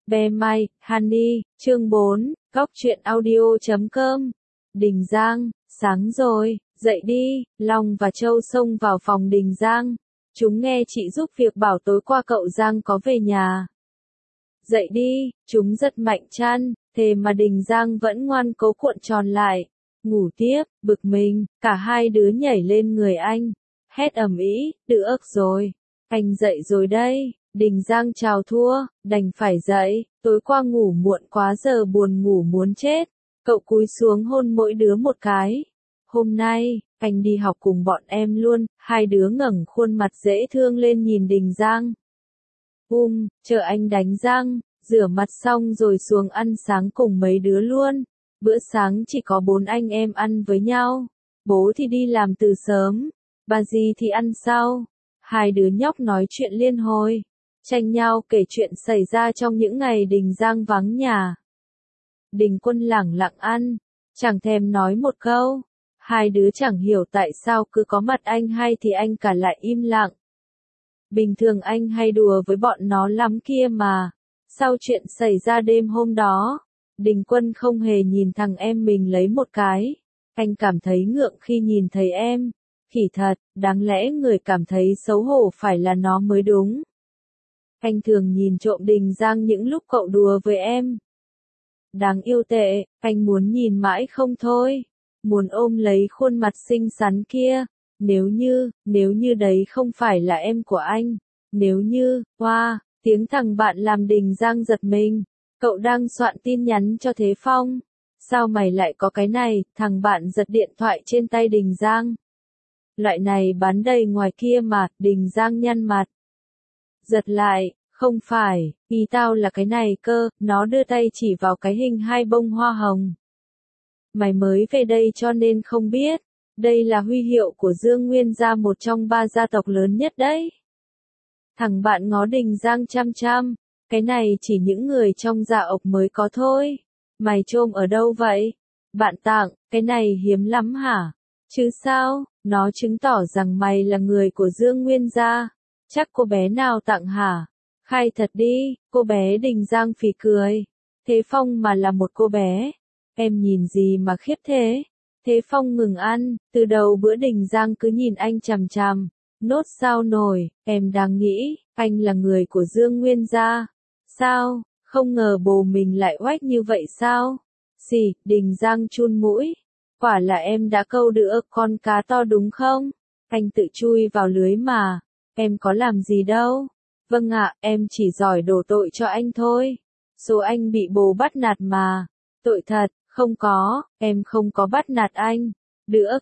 Be Mai, Honey, chương 4, Góc truyện audio.com. Đình Giang, sáng rồi, dậy đi. Long và Châu xông vào phòng Đình Giang. Chúng nghe chị giúp việc bảo tối qua cậu Giang có về nhà. Dậy đi, chúng giật mạnh chăn, thế mà Đình Giang vẫn ngoan cố cuộn tròn lại. Ngủ tiếp, bực mình, cả hai đứa nhảy lên người anh. Hét ầm ĩ, được rồi. Anh dậy rồi đây. Đình Giang chào thua, đành phải dậy, tối qua ngủ muộn quá giờ buồn ngủ muốn chết. Cậu cúi xuống hôn mỗi đứa một cái. Hôm nay, anh đi học cùng bọn em luôn, hai đứa ngẩng khuôn mặt dễ thương lên nhìn Đình Giang. Chờ anh đánh răng, rửa mặt xong rồi xuống ăn sáng cùng mấy đứa luôn. Bữa sáng chỉ có 4 anh em ăn với nhau. Bố thì đi làm từ sớm, bà dì thì ăn sau. Hai đứa nhóc nói chuyện liên hồi, tranh nhau kể chuyện xảy ra trong những ngày Đình Giang vắng nhà. Đình Quân lẳng lặng ăn, chẳng thèm nói một câu. Hai đứa chẳng hiểu tại sao cứ có mặt anh hay thì anh cả lại im lặng. Bình thường anh hay đùa với bọn nó lắm kia mà. Sau chuyện xảy ra đêm hôm đó, Đình Quân không hề nhìn thằng em mình lấy một cái. Anh cảm thấy ngượng khi nhìn thấy em. Khỉ thật, đáng lẽ người cảm thấy xấu hổ phải là nó mới đúng. Anh thường nhìn trộm Đình Giang những lúc cậu đùa với em. Đáng yêu tệ, anh muốn nhìn mãi không thôi. Muốn ôm lấy khuôn mặt xinh xắn kia. Nếu như đấy không phải là em của anh. Nếu như, tiếng thằng bạn làm Đình Giang giật mình. Cậu đang soạn tin nhắn cho Thế Phong. Sao mày lại có cái này? Thằng bạn giật điện thoại trên tay Đình Giang. Loại này bán đầy ngoài kia mà, Đình Giang nhăn mặt. Giật lại, không phải, ý tao là cái này cơ, nó đưa tay chỉ vào cái hình 2 bông hoa hồng. Mày mới về đây cho nên không biết, đây là huy hiệu của Dương Nguyên gia, một trong 3 gia tộc lớn nhất đấy. Thằng bạn ngó Đình Giang chăm chăm, cái này chỉ những người trong gia tộc mới có thôi. Mày trôm ở đâu vậy? Bạn tặng, cái này hiếm lắm hả? Chứ sao, nó chứng tỏ rằng mày là người của Dương Nguyên gia. Chắc cô bé nào tặng hả? Khai thật đi, cô bé. Đình Giang phì cười. Thế Phong mà là một cô bé. Em nhìn gì mà khiếp thế? Thế Phong ngừng ăn, từ đầu bữa Đình Giang cứ nhìn anh chằm chằm. Nốt sao nổi, em đang nghĩ, anh là người của Dương Nguyên gia. Sao, không ngờ bồ mình lại oách như vậy sao? Xì, Đình Giang chun mũi. Quả là em đã câu được con cá to đúng không? Anh tự chui vào lưới mà. Em có làm gì đâu. Vâng ạ, em chỉ giỏi đổ tội cho anh thôi. Số anh bị bồ bắt nạt mà. Tội thật, không có, em không có bắt nạt anh. Được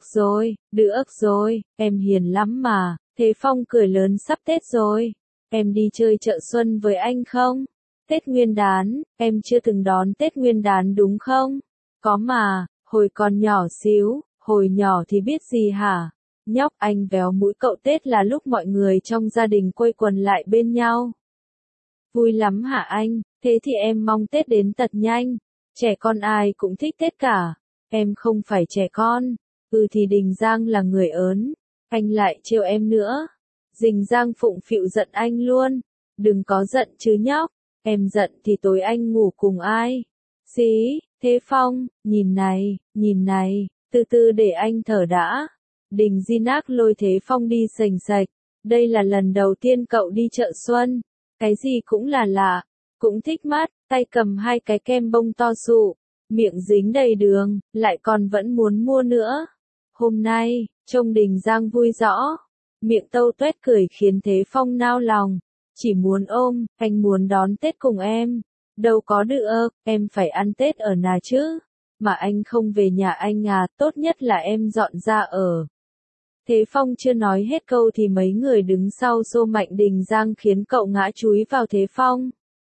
rồi, em hiền lắm mà. Thế Phong cười lớn, sắp Tết rồi. Em đi chơi chợ xuân với anh không? Tết Nguyên đán, em chưa từng đón Tết Nguyên đán đúng không? Có mà, hồi còn nhỏ xíu, hồi nhỏ thì biết gì hả? Nhóc, anh véo mũi cậu. Tết là lúc mọi người trong gia đình quây quần lại bên nhau. Vui lắm hả anh? Thế thì em mong Tết đến thật nhanh. Trẻ con ai cũng thích Tết cả. Em không phải trẻ con. Thì Đình Giang là người ớn. Anh lại trêu em nữa. Đình Giang phụng phịu giận anh luôn. Đừng có giận chứ nhóc. Em giận thì tối anh ngủ cùng ai? Xí, Thế Phong, nhìn này, từ từ để anh thở đã. Đình Di Nác lôi Thế Phong đi sành sạch. Đây là lần đầu tiên cậu đi chợ xuân. Cái gì cũng là lạ, cũng thích mắt, tay cầm 2 cái kem bông to sụ, miệng dính đầy đường, lại còn vẫn muốn mua nữa. Hôm nay, trông Đình Giang vui rõ, miệng tâu tuét cười khiến Thế Phong nao lòng. Chỉ muốn ôm, anh muốn đón Tết cùng em. Đâu có được, em phải ăn Tết ở nhà chứ. Mà anh không về nhà anh à, tốt nhất là em dọn ra ở. Thế Phong chưa nói hết câu thì mấy người đứng sau xô mạnh Đình Giang khiến cậu ngã chúi vào Thế Phong.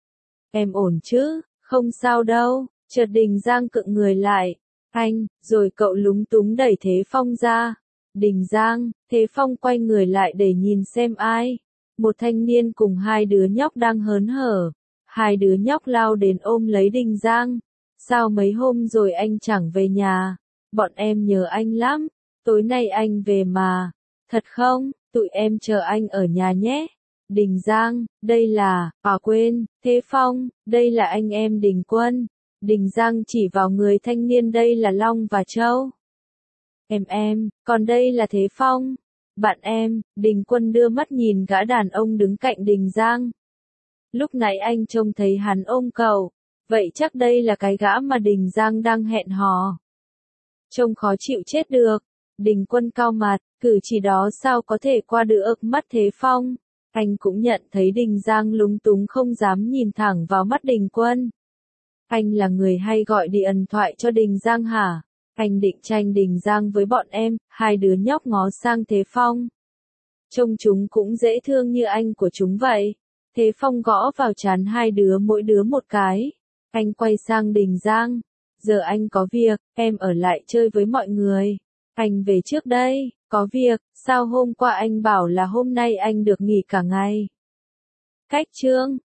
Em ổn chứ, không sao đâu. Chợt Đình Giang cựng người lại. Anh, rồi cậu lúng túng đẩy Thế Phong ra. Đình Giang, Thế Phong quay người lại để nhìn xem ai. Một thanh niên cùng 2 đứa nhóc đang hớn hở. 2 đứa nhóc lao đến ôm lấy Đình Giang. Sao mấy hôm rồi anh chẳng về nhà? Bọn em nhớ anh lắm. Tối nay anh về mà. Thật không? Tụi em chờ anh ở nhà nhé. Đình Giang, đây là, quên, Thế Phong, đây là anh em Đình Quân. Đình Giang chỉ vào người thanh niên đây là Long và Châu. Em, còn đây là Thế Phong. Bạn em, Đình Quân đưa mắt nhìn gã đàn ông đứng cạnh Đình Giang. Lúc nãy anh trông thấy hắn ôm cậu, vậy chắc đây là cái gã mà Đình Giang đang hẹn hò. Trông khó chịu chết được. Đình Quân cau mặt, cử chỉ đó sao có thể qua được mắt Thế Phong. Anh cũng nhận thấy Đình Giang lúng túng không dám nhìn thẳng vào mắt Đình Quân. Anh là người hay gọi điện thoại cho Đình Giang hả? Anh định tranh Đình Giang với bọn em, hai đứa nhóc ngó sang Thế Phong. Trông chúng cũng dễ thương như anh của chúng vậy. Thế Phong gõ vào trán hai đứa mỗi đứa một cái. Anh quay sang Đình Giang. Giờ anh có việc, em ở lại chơi với mọi người. Anh về trước đây, có việc, sao hôm qua anh bảo là hôm nay anh được nghỉ cả ngày? Cách chương